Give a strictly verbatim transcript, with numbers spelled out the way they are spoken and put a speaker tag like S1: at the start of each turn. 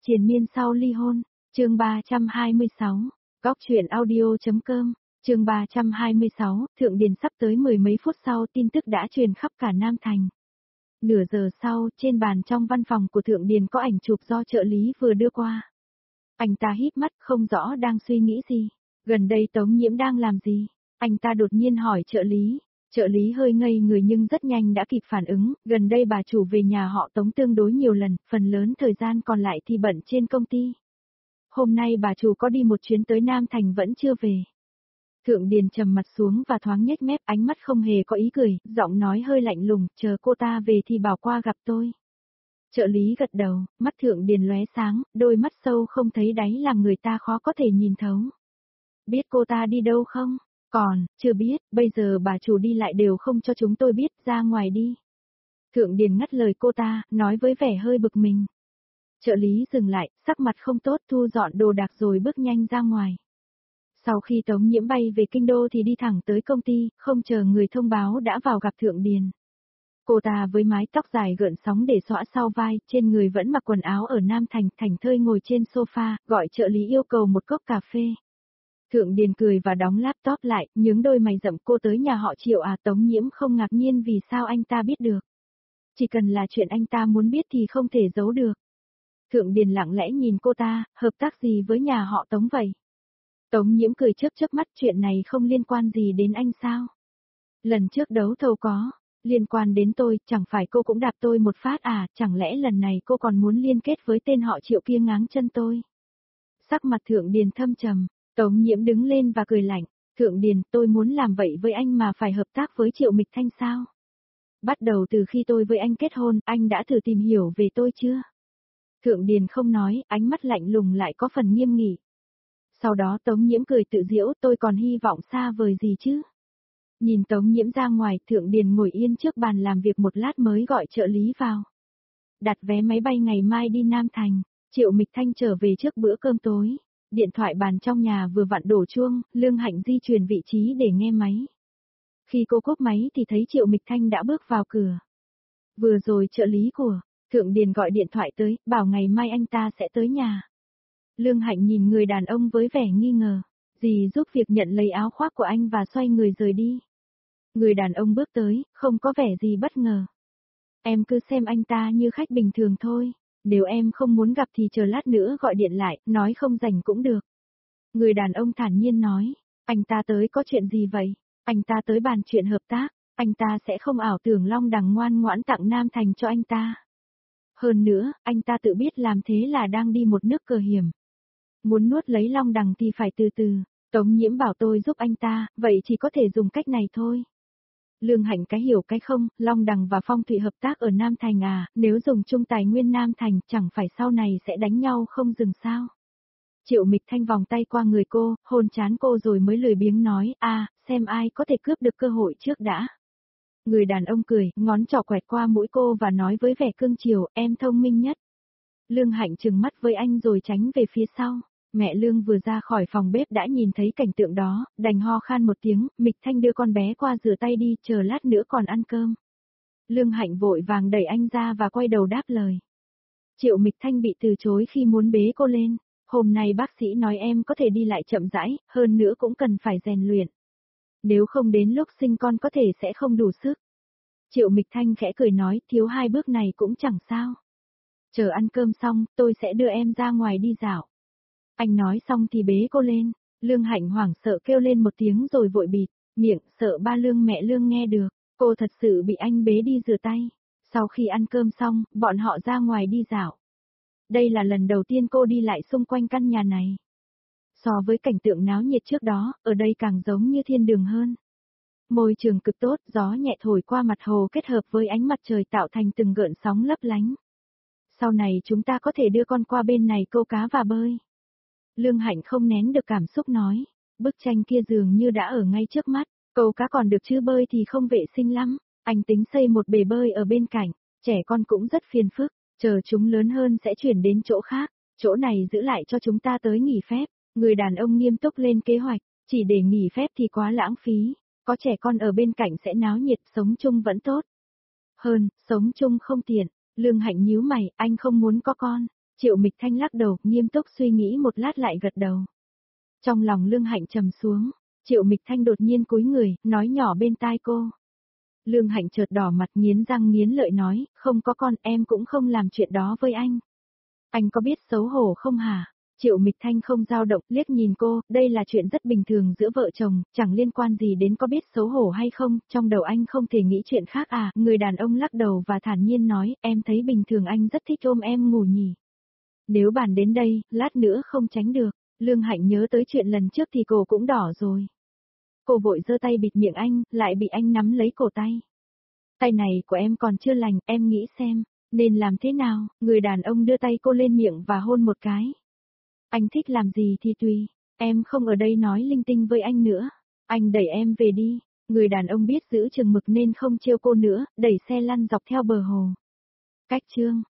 S1: Triền miên sau ly hôn, chương ba trăm hai mươi sáu, Góc truyện audio.com, chương ba trăm hai mươi sáu, Thượng Điền sắp tới mười mấy phút sau tin tức đã truyền khắp cả Nam Thành. Nửa giờ sau, trên bàn trong văn phòng của Thượng Điền có ảnh chụp do trợ lý vừa đưa qua. Anh ta híp mắt không rõ đang suy nghĩ gì. Gần đây Tống Nhiễm đang làm gì? Anh ta đột nhiên hỏi trợ lý. Trợ lý hơi ngây người nhưng rất nhanh đã kịp phản ứng, gần đây bà chủ về nhà họ Tống tương đối nhiều lần, phần lớn thời gian còn lại thì bận trên công ty. Hôm nay bà chủ có đi một chuyến tới Nam Thành vẫn chưa về. Thượng Điền trầm mặt xuống và thoáng nhếch mép, ánh mắt không hề có ý cười, giọng nói hơi lạnh lùng, chờ cô ta về thì bảo qua gặp tôi. Trợ lý gật đầu, mắt Thượng Điền lóe sáng, đôi mắt sâu không thấy đáy làm người ta khó có thể nhìn thấu. Biết cô ta đi đâu không? Còn, chưa biết, bây giờ bà chủ đi lại đều không cho chúng tôi biết, ra ngoài đi. Thượng Điền ngắt lời cô ta, nói với vẻ hơi bực mình. Trợ lý dừng lại, sắc mặt không tốt, thu dọn đồ đạc rồi bước nhanh ra ngoài. Sau khi Tống Nhiễm bay về kinh đô thì đi thẳng tới công ty, không chờ người thông báo đã vào gặp Thượng Điền. Cô ta với mái tóc dài gợn sóng để xõa sau vai, trên người vẫn mặc quần áo ở Nam Thành, thảnh thơi ngồi trên sofa, gọi trợ lý yêu cầu một cốc cà phê. Thượng Điền cười và đóng laptop lại, nhướng đôi mày rậm, cô tới nhà họ Triệu à? Tống Nhiễm không ngạc nhiên vì sao anh ta biết được. Chỉ cần là chuyện anh ta muốn biết thì không thể giấu được. Thượng Điền lặng lẽ nhìn cô ta, hợp tác gì với nhà họ Tống vậy? Tống Nhiễm cười chớp chớp mắt, chuyện này không liên quan gì đến anh sao? Lần trước đấu thầu có, liên quan đến tôi, chẳng phải cô cũng đạp tôi một phát à, chẳng lẽ lần này cô còn muốn liên kết với tên họ Triệu kia ngáng chân tôi? Sắc mặt Thượng Điền thâm trầm, Tống Nhiễm đứng lên và cười lạnh, Thượng Điền, tôi muốn làm vậy với anh mà phải hợp tác với Triệu Mịch Thanh sao? Bắt đầu từ khi tôi với anh kết hôn, anh đã thử tìm hiểu về tôi chưa? Thượng Điền không nói, ánh mắt lạnh lùng lại có phần nghiêm nghị. Sau đó Tống Nhiễm cười tự giễu, tôi còn hy vọng xa vời gì chứ? Nhìn Tống Nhiễm ra ngoài, Thượng Điền ngồi yên trước bàn làm việc một lát mới gọi trợ lý vào. Đặt vé máy bay ngày mai đi Nam Thành, Triệu Mịch Thanh trở về trước bữa cơm tối. Điện thoại bàn trong nhà vừa vặn đổ chuông, Lương Hạnh di chuyển vị trí để nghe máy. Khi cô cúp máy thì thấy Triệu Mịch Thanh đã bước vào cửa. Vừa rồi trợ lý của Thượng Điền gọi điện thoại tới, bảo ngày mai anh ta sẽ tới nhà. Lương Hạnh nhìn người đàn ông với vẻ nghi ngờ. Dì giúp việc nhận lấy áo khoác của anh và xoay người rời đi. Người đàn ông bước tới, không có vẻ gì bất ngờ. Em cứ xem anh ta như khách bình thường thôi. Nếu em không muốn gặp thì chờ lát nữa gọi điện lại, nói không rảnh cũng được. Người đàn ông thản nhiên nói, anh ta tới có chuyện gì vậy? Anh ta tới bàn chuyện hợp tác, anh ta sẽ không ảo tưởng Long Đằng ngoan ngoãn tặng Nam Thành cho anh ta. Hơn nữa, anh ta tự biết làm thế là đang đi một nước cờ hiểm. Muốn nuốt lấy Long Đằng thì phải từ từ, Tống Nhiễm bảo tôi giúp anh ta, vậy chỉ có thể dùng cách này thôi. Lương Hạnh cái hiểu cái không, Long Đằng và Phong Thụy hợp tác ở Nam Thành à, nếu dùng chung tài nguyên Nam Thành chẳng phải sau này sẽ đánh nhau không dừng sao. Triệu Mịch Thanh vòng tay qua người cô, hôn trán cô rồi mới lười biếng nói, à, xem ai có thể cướp được cơ hội trước đã. Người đàn ông cười, ngón trỏ quẹt qua mũi cô và nói với vẻ cương chiều, em thông minh nhất. Lương Hạnh trừng mắt với anh rồi tránh về phía sau. Mẹ Lương vừa ra khỏi phòng bếp đã nhìn thấy cảnh tượng đó, đành ho khan một tiếng, Mịch Thanh đưa con bé qua rửa tay đi, chờ lát nữa còn ăn cơm. Lương Hạnh vội vàng đẩy anh ra và quay đầu đáp lời. Triệu Mịch Thanh bị từ chối khi muốn bế cô lên, hôm nay bác sĩ nói em có thể đi lại chậm rãi, hơn nữa cũng cần phải rèn luyện. Nếu không đến lúc sinh con có thể sẽ không đủ sức. Triệu Mịch Thanh khẽ cười nói, thiếu hai bước này cũng chẳng sao. Chờ ăn cơm xong, tôi sẽ đưa em ra ngoài đi dạo. Anh nói xong thì bế cô lên, Lương Hạnh hoảng sợ kêu lên một tiếng rồi vội bịt miệng, sợ ba Lương mẹ Lương nghe được, cô thật sự bị anh bế đi rửa tay. Sau khi ăn cơm xong, bọn họ ra ngoài đi dạo. Đây là lần đầu tiên cô đi lại xung quanh căn nhà này. So với cảnh tượng náo nhiệt trước đó, ở đây càng giống như thiên đường hơn. Môi trường cực tốt, gió nhẹ thổi qua mặt hồ kết hợp với ánh mặt trời tạo thành từng gợn sóng lấp lánh. Sau này chúng ta có thể đưa con qua bên này câu cá và bơi. Lương Hạnh không nén được cảm xúc nói, bức tranh kia dường như đã ở ngay trước mắt, câu cá còn được chứ bơi thì không vệ sinh lắm, anh tính xây một bể bơi ở bên cạnh, trẻ con cũng rất phiền phức, chờ chúng lớn hơn sẽ chuyển đến chỗ khác, chỗ này giữ lại cho chúng ta tới nghỉ phép. Người đàn ông nghiêm túc lên kế hoạch, chỉ để nghỉ phép thì quá lãng phí, có trẻ con ở bên cạnh sẽ náo nhiệt, sống chung vẫn tốt. Hơn, sống chung không tiện, Lương Hạnh nhíu mày, anh không muốn có con, Triệu Mịch Thanh lắc đầu, nghiêm túc suy nghĩ một lát lại gật đầu. Trong lòng Lương Hạnh trầm xuống, Triệu Mịch Thanh đột nhiên cúi người, nói nhỏ bên tai cô. Lương Hạnh chợt đỏ mặt nghiến răng nghiến lợi nói, không có con, em cũng không làm chuyện đó với anh. Anh có biết xấu hổ không hả? Triệu Mịch Thanh không dao động, liếc nhìn cô, đây là chuyện rất bình thường giữa vợ chồng, chẳng liên quan gì đến có biết xấu hổ hay không, trong đầu anh không thể nghĩ chuyện khác à, người đàn ông lắc đầu và thản nhiên nói, em thấy bình thường anh rất thích ôm em ngủ nhỉ. Nếu bàn đến đây, lát nữa không tránh được, Lương Hạnh nhớ tới chuyện lần trước thì cô cũng đỏ rồi. Cô vội giơ tay bịt miệng anh, lại bị anh nắm lấy cổ tay. Tay này của em còn chưa lành, em nghĩ xem, nên làm thế nào, người đàn ông đưa tay cô lên miệng và hôn một cái. Anh thích làm gì thì tùy, em không ở đây nói linh tinh với anh nữa, anh đẩy em về đi, người đàn ông biết giữ chừng mực nên không trêu cô nữa, đẩy xe lăn dọc theo bờ hồ. Cách chương